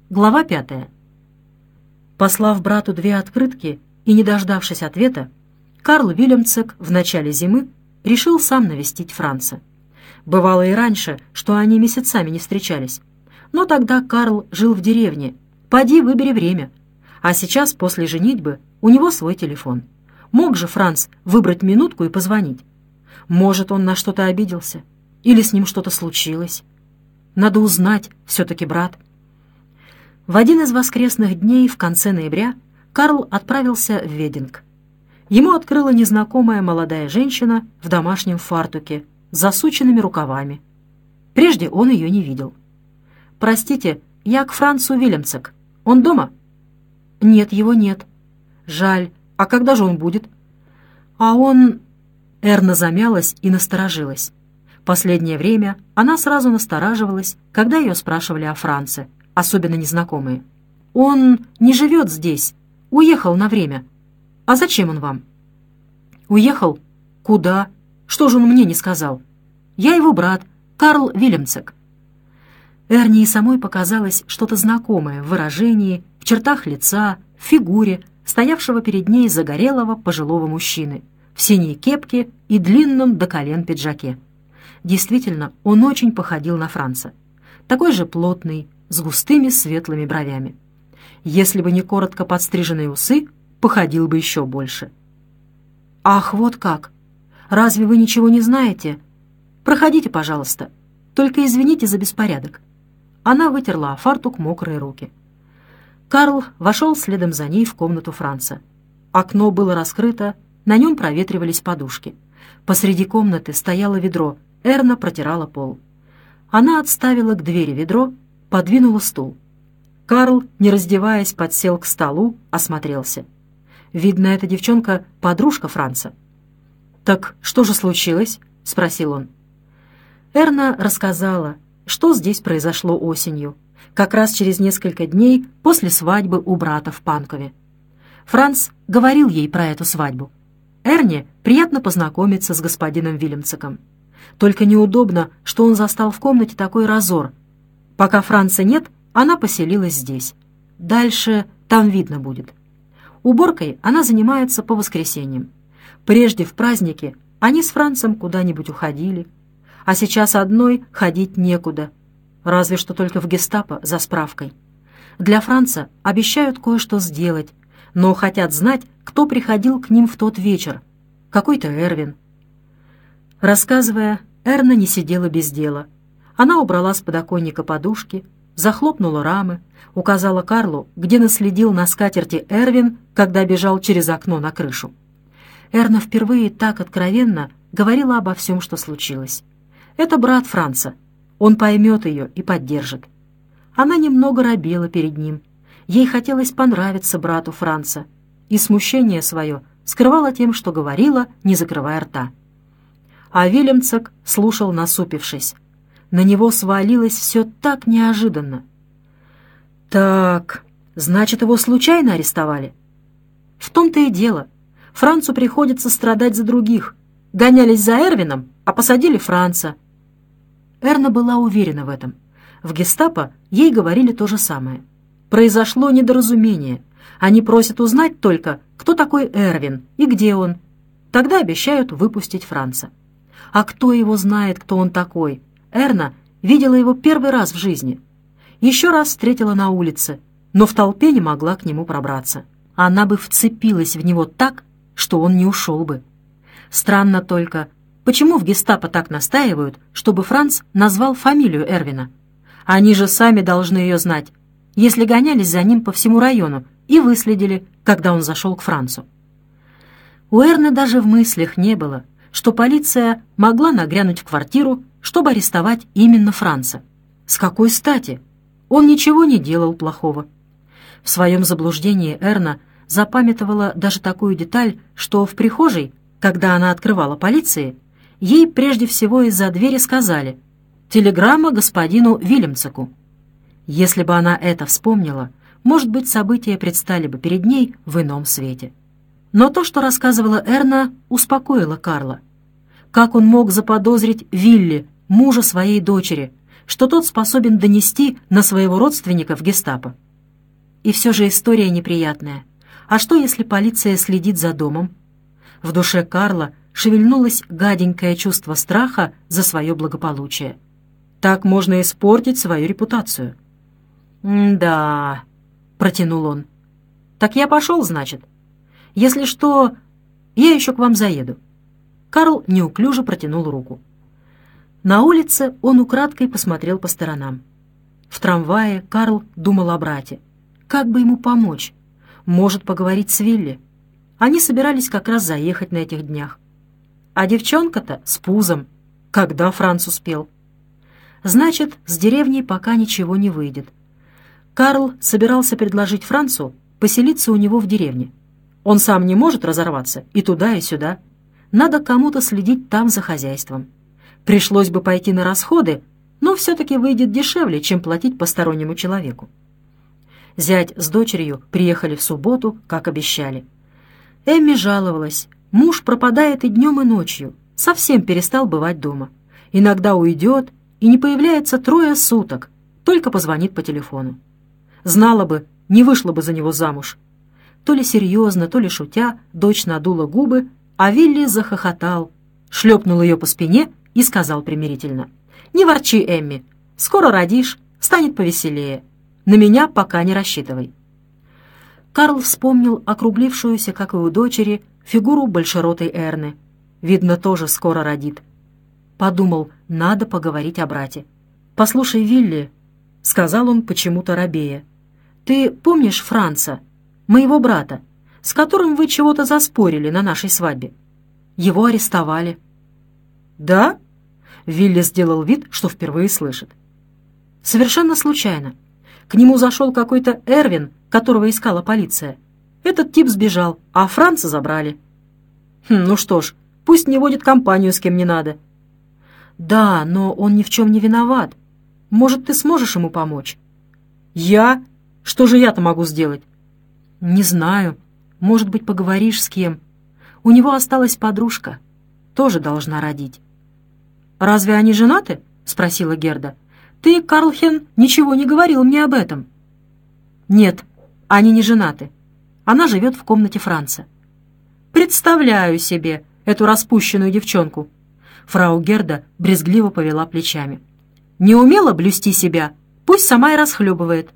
Глава 5. Послав брату 2 открытки и не дождавшись ответа, Карл Вильямцек в начале зимы решил сам навестить Франца. Бывало и раньше, что они месяцами не встречались. Но тогда Карл жил в деревне. Поди, выбери время. А сейчас, после женитьбы, у него свой телефон. Мог же Франц выбрать минутку и позвонить. Может, он на что-то обиделся? Или с ним что-то случилось? Надо узнать, все-таки брат. В один из воскресных дней в конце ноября Карл отправился в Вединг. Ему открыла незнакомая молодая женщина в домашнем фартуке с засученными рукавами. Прежде он ее не видел. «Простите, я к Францу Вильямцек. Он дома?» «Нет, его нет». «Жаль. А когда же он будет?» «А он...» Эрна замялась и насторожилась. Последнее время она сразу настораживалась, когда ее спрашивали о Франце, особенно незнакомые. «Он не живет здесь. Уехал на время. А зачем он вам?» «Уехал? Куда? Что же он мне не сказал? Я его брат, Карл Вильямцек». Эрне и самой показалось что-то знакомое в выражении, в чертах лица, в фигуре, стоявшего перед ней загорелого пожилого мужчины, в синей кепке и длинном до колен пиджаке. Действительно, он очень походил на Франца. Такой же плотный, с густыми светлыми бровями. Если бы не коротко подстриженные усы, походил бы еще больше. «Ах, вот как! Разве вы ничего не знаете? Проходите, пожалуйста. Только извините за беспорядок». Она вытерла о фартук мокрые руки. Карл вошел следом за ней в комнату Франца. Окно было раскрыто, на нем проветривались подушки. Посреди комнаты стояло ведро, Эрна протирала пол. Она отставила к двери ведро, подвинула стул. Карл, не раздеваясь, подсел к столу, осмотрелся. Видно, эта девчонка — подружка Франца. «Так что же случилось?» — спросил он. Эрна рассказала, что здесь произошло осенью, как раз через несколько дней после свадьбы у брата в Панкове. Франц говорил ей про эту свадьбу. Эрне приятно познакомиться с господином Вильямцеком. Только неудобно, что он застал в комнате такой разор. Пока Франца нет, она поселилась здесь. Дальше там видно будет. Уборкой она занимается по воскресеньям. Прежде в праздники они с Францем куда-нибудь уходили, а сейчас одной ходить некуда, разве что только в гестапо за справкой. Для Франца обещают кое-что сделать, но хотят знать, кто приходил к ним в тот вечер. Какой-то Эрвин. Рассказывая, Эрна не сидела без дела. Она убрала с подоконника подушки, захлопнула рамы, указала Карлу, где наследил на скатерти Эрвин, когда бежал через окно на крышу. Эрна впервые так откровенно говорила обо всем, что случилось. Это брат Франца. Он поймет ее и поддержит. Она немного робела перед ним. Ей хотелось понравиться брату Франца, и смущение свое скрывала тем, что говорила, не закрывая рта. А Вильямцек слушал, насупившись. На него свалилось все так неожиданно. «Так, значит, его случайно арестовали?» «В том-то и дело. Францу приходится страдать за других. Гонялись за Эрвином, а посадили Франца». Эрна была уверена в этом. В гестапо ей говорили то же самое. Произошло недоразумение. Они просят узнать только, кто такой Эрвин и где он. Тогда обещают выпустить Франца. А кто его знает, кто он такой? Эрна видела его первый раз в жизни. Еще раз встретила на улице, но в толпе не могла к нему пробраться. Она бы вцепилась в него так, что он не ушел бы. Странно только, почему в гестапо так настаивают, чтобы Франц назвал фамилию Эрвина? Они же сами должны ее знать, если гонялись за ним по всему району и выследили, когда он зашел к Францу. У Эрны даже в мыслях не было, что полиция могла нагрянуть в квартиру, чтобы арестовать именно Франца. С какой стати? Он ничего не делал плохого. В своем заблуждении Эрна запамятовала даже такую деталь, что в прихожей, когда она открывала полиции, ей прежде всего из-за двери сказали «Телеграмма господину Вильямцеку». Если бы она это вспомнила, может быть, события предстали бы перед ней в ином свете. Но то, что рассказывала Эрна, успокоило Карла. Как он мог заподозрить Вилли, мужа своей дочери, что тот способен донести на своего родственника в гестапо. И все же история неприятная. А что, если полиция следит за домом? В душе Карла шевельнулось гаденькое чувство страха за свое благополучие. Так можно испортить свою репутацию. «Да», — протянул он. «Так я пошел, значит? Если что, я еще к вам заеду». Карл неуклюже протянул руку. На улице он украдкой посмотрел по сторонам. В трамвае Карл думал о брате. Как бы ему помочь? Может, поговорить с Вилли? Они собирались как раз заехать на этих днях. А девчонка-то с пузом. Когда Франц успел? Значит, с деревней пока ничего не выйдет. Карл собирался предложить Францу поселиться у него в деревне. Он сам не может разорваться и туда, и сюда. Надо кому-то следить там за хозяйством. Пришлось бы пойти на расходы, но все-таки выйдет дешевле, чем платить постороннему человеку. Зять с дочерью приехали в субботу, как обещали. Эмми жаловалась. Муж пропадает и днем, и ночью. Совсем перестал бывать дома. Иногда уйдет и не появляется 3 суток, только позвонит по телефону. Знала бы, не вышла бы за него замуж. То ли серьезно, то ли шутя, дочь надула губы, а Вилли захохотал, шлепнул ее по спине и сказал примирительно: «Не ворчи, Эмми, скоро родишь, станет повеселее. На меня пока не рассчитывай». Карл вспомнил округлившуюся, как и у дочери, фигуру большеротой Эрны. Видно, тоже скоро родит. Подумал, надо поговорить о брате. «Послушай, Вилли», — сказал он почему-то робея, — «ты помнишь Франца, моего брата, с которым вы чего-то заспорили на нашей свадьбе? Его арестовали». «Да?» — Вилли сделал вид, что впервые слышит. «Совершенно случайно. К нему зашел какой-то Эрвин, которого искала полиция. Этот тип сбежал, а Франца забрали». «Ну что ж, пусть не водит компанию с кем не надо». «Да, но он ни в чем не виноват. Может, ты сможешь ему помочь?» «Я? Что же я-то могу сделать?» «Не знаю. Может быть, поговоришь с кем. У него осталась подружка. Тоже должна родить». «Разве они женаты?» — спросила Герда. «Ты, Карлхен, ничего не говорил мне об этом». «Нет, они не женаты. Она живет в комнате Франца». «Представляю себе эту распущенную девчонку». Фрау Герда брезгливо повела плечами. «Не умела блюсти себя, пусть сама и расхлебывает».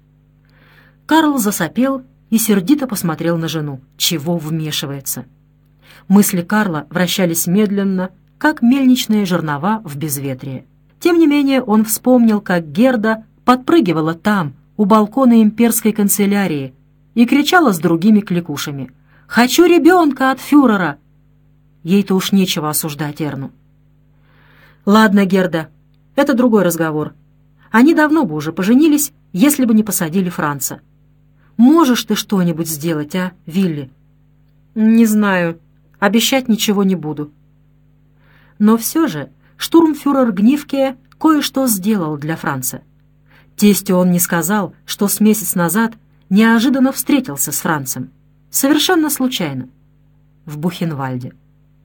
Карл засопел и сердито посмотрел на жену. Чего вмешивается? Мысли Карла вращались медленно, как мельничные жернова в безветрие. Тем не менее он вспомнил, как Герда подпрыгивала там, у балкона имперской канцелярии, и кричала с другими кликушами: «Хочу ребенка от фюрера!» Ей-то уж нечего осуждать Эрну. «Ладно, Герда, это другой разговор. Они давно бы уже поженились, если бы не посадили Франца. Можешь ты что-нибудь сделать, а, Вилли?» «Не знаю. Обещать ничего не буду». Но все же штурмфюрер Гнифке кое-что сделал для Франца. Тестю он не сказал, что с месяц назад неожиданно встретился с Францем. Совершенно случайно. В Бухенвальде.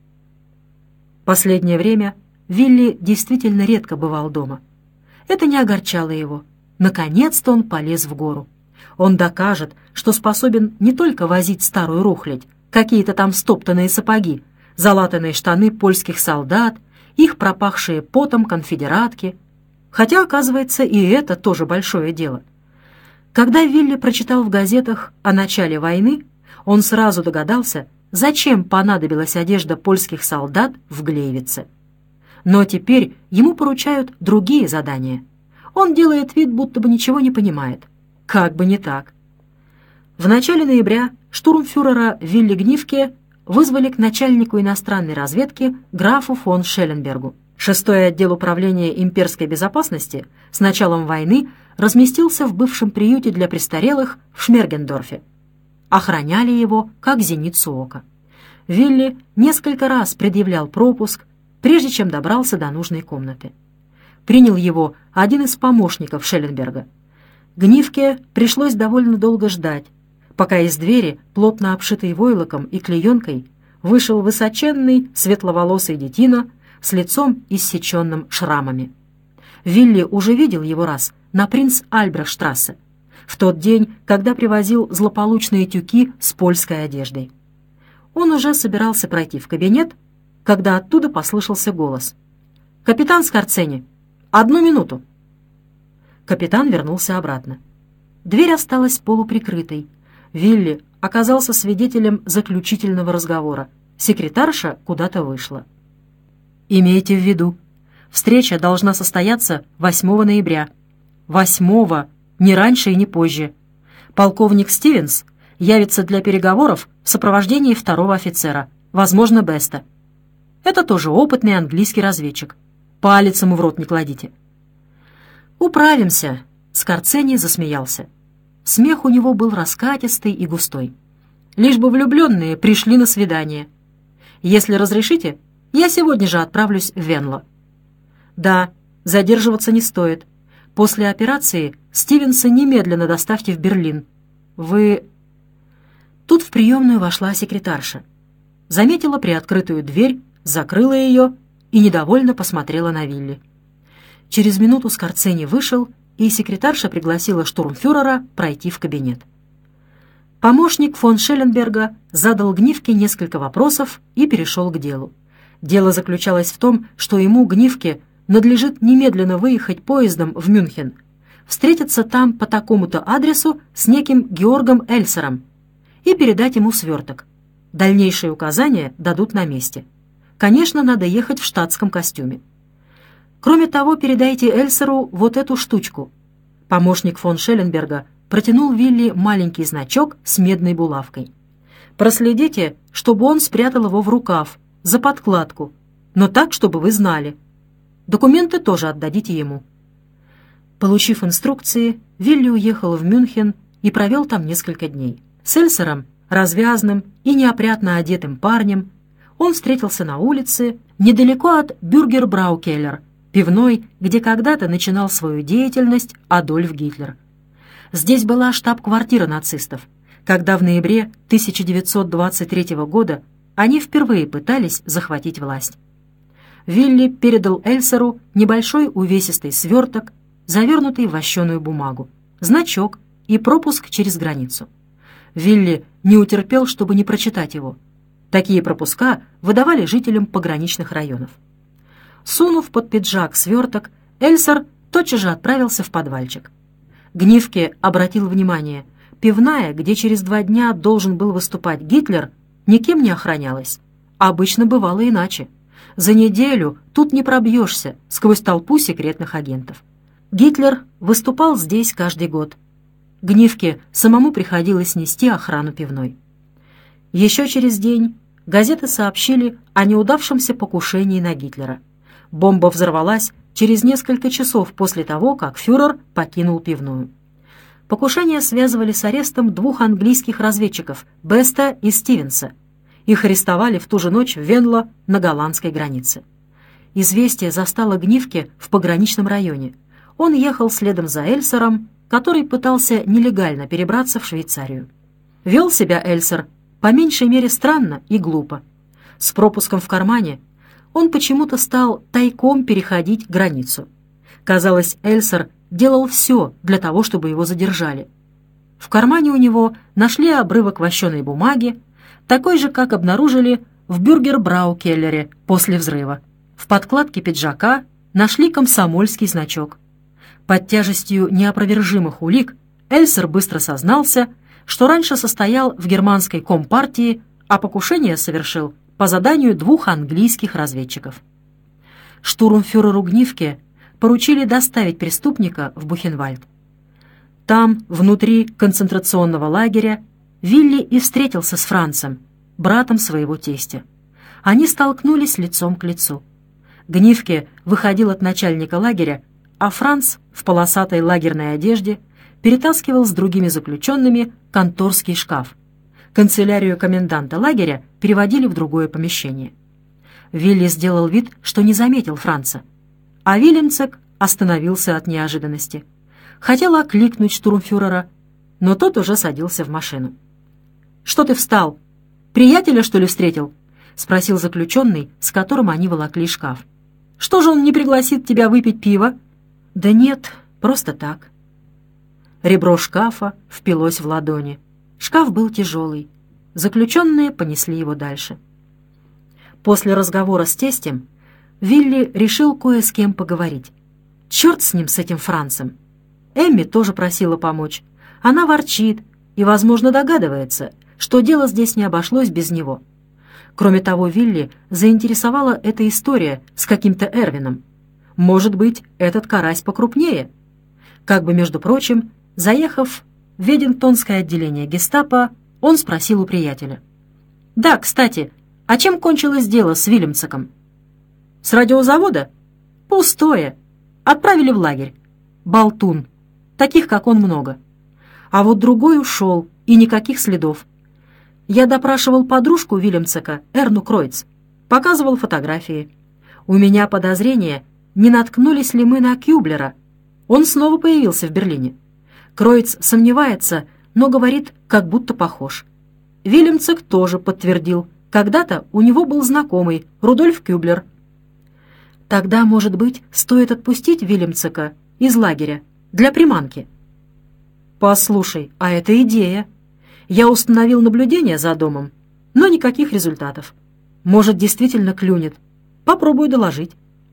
Последнее время Вилли действительно редко бывал дома. Это не огорчало его. Наконец-то он полез в гору. Он докажет, что способен не только возить старую рухлядь, какие-то там стоптанные сапоги, залатанные штаны польских солдат, их пропахшие потом конфедератки. Хотя, оказывается, и это тоже большое дело. Когда Вилли прочитал в газетах о начале войны, он сразу догадался, зачем понадобилась одежда польских солдат в Глейвице. Но теперь ему поручают другие задания. Он делает вид, будто бы ничего не понимает. Как бы не так. В начале ноября штурмфюрера Вилли Гнифке вызвали к начальнику иностранной разведки графу фон Шелленбергу. 6-й отдел управления имперской безопасности с началом войны разместился в бывшем приюте для престарелых в Шмергендорфе. Охраняли его, как зеницу ока. Вилли несколько раз предъявлял пропуск, прежде чем добрался до нужной комнаты. Принял его один из помощников Шелленберга. Гнифке пришлось довольно долго ждать, пока из двери, плотно обшитой войлоком и клеенкой, вышел высоченный светловолосый детина с лицом, иссеченным шрамами. Вилли уже видел его раз на Принц-Альбрехтштрассе, в тот день, когда привозил злополучные тюки с польской одеждой. Он уже собирался пройти в кабинет, когда оттуда послышался голос. «Капитан Скорцени, 1 минуту!» Капитан вернулся обратно. Дверь осталась полуприкрытой. Вилли оказался свидетелем заключительного разговора. Секретарша куда-то вышла. «Имейте в виду, встреча должна состояться 8 ноября. 8-го, не раньше и не позже. Полковник Стивенс явится для переговоров в сопровождении 2-го офицера, возможно, Беста. Это тоже опытный английский разведчик. Палец ему в рот не кладите». «Управимся», — Скорцени засмеялся. Смех у него был раскатистый и густой. «Лишь бы влюбленные пришли на свидание. Если разрешите, я сегодня же отправлюсь в Венло». «Да, задерживаться не стоит. После операции Стивенса немедленно доставьте в Берлин. Вы...» Тут в приемную вошла секретарша. Заметила приоткрытую дверь, закрыла ее и недовольно посмотрела на Вилли. Через минуту Скорцени вышел, и секретарша пригласила штурмфюрера пройти в кабинет. Помощник фон Шелленберга задал Гнифке несколько вопросов и перешел к делу. Дело заключалось в том, что ему, Гнифке, надлежит немедленно выехать поездом в Мюнхен, встретиться там по такому-то адресу с неким Георгом Эльсером и передать ему сверток. Дальнейшие указания дадут на месте. Конечно, надо ехать в штатском костюме. Кроме того, передайте Эльсеру вот эту штучку. Помощник фон Шелленберга протянул Вилли маленький значок с медной булавкой. Проследите, чтобы он спрятал его в рукав, за подкладку, но так, чтобы вы знали. Документы тоже отдадите ему. Получив инструкции, Вилли уехал в Мюнхен и провел там несколько дней. С Эльсером, развязным и неопрятно одетым парнем, он встретился на улице недалеко от Бюргербраукеллер, пивной, где когда-то начинал свою деятельность Адольф Гитлер. Здесь была штаб-квартира нацистов, когда в ноябре 1923 года они впервые пытались захватить власть. Вилли передал Эльсеру небольшой увесистый сверток, завернутый в вощеную бумагу, значок и пропуск через границу. Вилли не утерпел, чтобы не прочитать его. Такие пропуска выдавали жителям пограничных районов. Сунув под пиджак сверток, Эльсер тотчас же отправился в подвальчик. Гнифке обратил внимание, пивная, где через 2 дня должен был выступать Гитлер, никем не охранялась. Обычно бывало иначе. За неделю тут не пробьешься сквозь толпу секретных агентов. Гитлер выступал здесь каждый год. Гнифке самому приходилось нести охрану пивной. Еще через день газеты сообщили о неудавшемся покушении на Гитлера. Бомба взорвалась через несколько часов после того, как фюрер покинул пивную. Покушение связывали с арестом 2 английских разведчиков, Беста и Стивенса. Их арестовали в ту же ночь в Венло на голландской границе. Известие застало Гнифке в пограничном районе. Он ехал следом за Эльсером, который пытался нелегально перебраться в Швейцарию. Вел себя Эльсер по меньшей мере странно и глупо. С пропуском в кармане он почему-то стал тайком переходить границу. Казалось, Эльсер делал все для того, чтобы его задержали. В кармане у него нашли обрывок вощеной бумаги, такой же, как обнаружили в Бюргербраукеллере после взрыва. В подкладке пиджака нашли комсомольский значок. Под тяжестью неопровержимых улик Эльсер быстро сознался, что раньше состоял в германской компартии, а покушение совершил по заданию 2 английских разведчиков. Штурмфюреру Гнифке поручили доставить преступника в Бухенвальд. Там, внутри концентрационного лагеря, Вилли и встретился с Францем, братом своего тестя. Они столкнулись лицом к лицу. Гнифке выходил от начальника лагеря, а Франц в полосатой лагерной одежде перетаскивал с другими заключенными конторский шкаф. Канцелярию коменданта лагеря переводили в другое помещение. Вилли сделал вид, что не заметил Франца, а Вильямцек остановился от неожиданности. Хотел окликнуть штурмфюрера, но тот уже садился в машину. «Что ты встал? Приятеля, что ли, встретил?» — спросил заключенный, с которым они волокли шкаф. «Что же он не пригласит тебя выпить пиво?» «Да нет, просто так». Ребро шкафа впилось в ладони. Шкаф был тяжелый. Заключенные понесли его дальше. После разговора с тестем Вилли решил кое с кем поговорить. Черт с ним, с этим Францем. Эмми тоже просила помочь. Она ворчит и, возможно, догадывается, что дело здесь не обошлось без него. Кроме того, Вилли заинтересовала эта история с каким-то Эрвином. Может быть, этот карась покрупнее. Как бы, между прочим, заехав в Ведингтонское отделение гестапо, он спросил у приятеля. «Да, кстати, а чем кончилось дело с Вильямсеком?» «С радиозавода?» «Пустое. Отправили в лагерь. Болтун. Таких, как он, много. А вот другой ушел, и никаких следов. Я допрашивал подружку Вильямсека, Эрну Кройц. Показывал фотографии. У меня подозрение, не наткнулись ли мы на Кюблера. Он снова появился в Берлине. Кройц сомневается, но говорит, как будто похож. Вильямсек тоже подтвердил. Когда-то у него был знакомый, Рудольф Кюблер. Тогда, может быть, стоит отпустить Вильямсека из лагеря для приманки? Послушай, а это идея. Я установил наблюдение за домом, но никаких результатов. Может, действительно клюнет. Попробую доложить.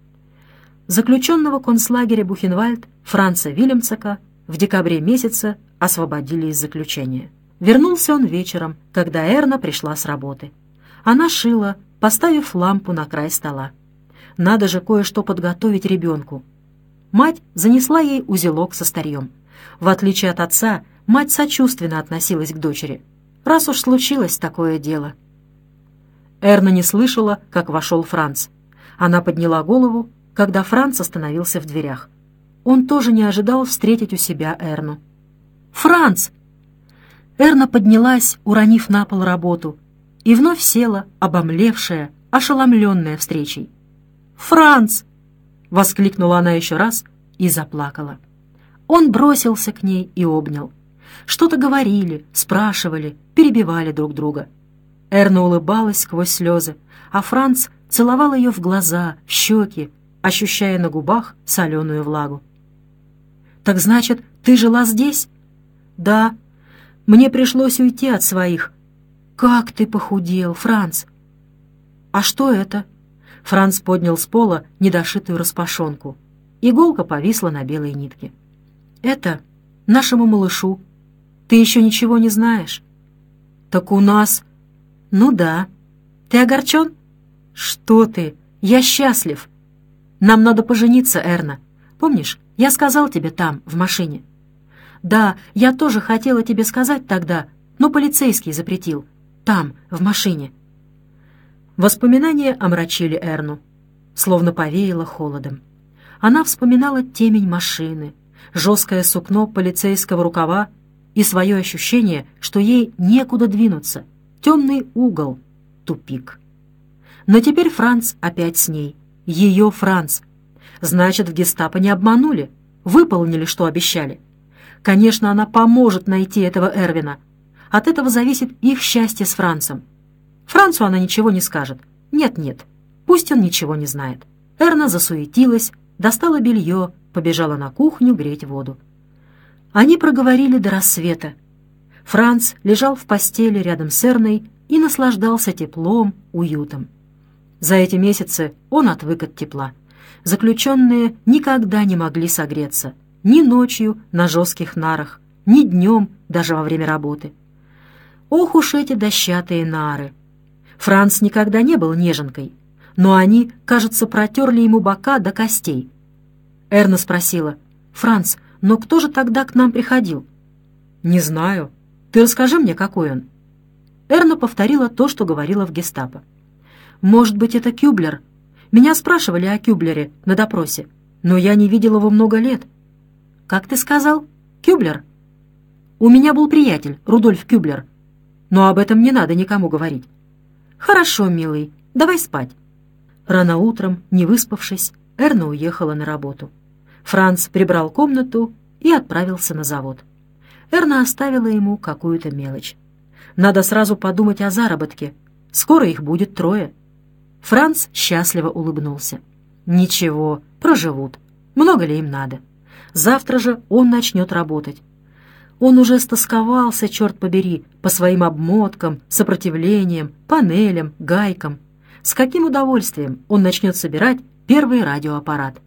Заключенного концлагеря Бухенвальд Франца Вильямсека в декабре месяце освободили из заключения. Вернулся он вечером, когда Эрна пришла с работы. Она шила, поставив лампу на край стола. Надо же кое-что подготовить ребенку. Мать занесла ей узелок со старьем. В отличие от отца, мать сочувственно относилась к дочери. Раз уж случилось такое дело. Эрна не слышала, как вошел Франц. Она подняла голову, когда Франц остановился в дверях. Он тоже не ожидал встретить у себя Эрну. «Франц!» Эрна поднялась, уронив на пол работу, и вновь села, обомлевшая, ошеломленная встречей. «Франц!» — воскликнула она еще раз и заплакала. Он бросился к ней и обнял. Что-то говорили, спрашивали, перебивали друг друга. Эрна улыбалась сквозь слезы, а Франц целовал ее в глаза, в щеки, ощущая на губах соленую влагу. «Так значит, ты жила здесь?» «Да. Мне пришлось уйти от своих». «Как ты похудел, Франц!» «А что это?» Франц поднял с пола недошитую распашонку. Иголка повисла на белой нитке. «Это нашему малышу. Ты еще ничего не знаешь?» «Так у нас...» «Ну да. Ты огорчен?» «Что ты? Я счастлив. Нам надо пожениться, Эрна. Помнишь, я сказал тебе там, в машине?» «Да, я тоже хотела тебе сказать тогда, но полицейский запретил. Там, в машине». Воспоминания омрачили Эрну, словно повеяло холодом. Она вспоминала темень машины, жесткое сукно полицейского рукава и свое ощущение, что ей некуда двинуться, темный угол, тупик. Но теперь Франц опять с ней, ее Франц. Значит, в гестапо не обманули, выполнили, что обещали. Конечно, она поможет найти этого Эрвина. От этого зависит их счастье с Францем. Францу она ничего не скажет. Нет-нет, пусть он ничего не знает. Эрна засуетилась, достала белье, побежала на кухню греть воду. Они проговорили до рассвета. Франц лежал в постели рядом с Эрной и наслаждался теплом, уютом. За эти месяцы он отвык от тепла. Заключенные никогда не могли согреться. Ни ночью на жестких нарах, ни днем даже во время работы. Ох уж эти дощатые нары! Франц никогда не был неженкой, но они, кажется, протерли ему бока до костей. Эрна спросила: «Франц, но кто же тогда к нам приходил?» «Не знаю. Ты расскажи мне, какой он». Эрна повторила то, что говорила в гестапо. «Может быть, это Кюблер? Меня спрашивали о Кюблере на допросе, но я не видел его много лет». «Как ты сказал? Кюблер?» «У меня был приятель, Рудольф Кюблер. Но об этом не надо никому говорить». «Хорошо, милый, давай спать». Рано утром, не выспавшись, Эрна уехала на работу. Франц прибрал комнату и отправился на завод. Эрна оставила ему какую-то мелочь. Надо сразу подумать о заработке. Скоро их будет 3. Франц счастливо улыбнулся. «Ничего, проживут. Много ли им надо?» Завтра же он начнет работать. Он уже стосковался, черт побери, по своим обмоткам, сопротивлениям, панелям, гайкам. С каким удовольствием он начнет собирать первый радиоаппарат.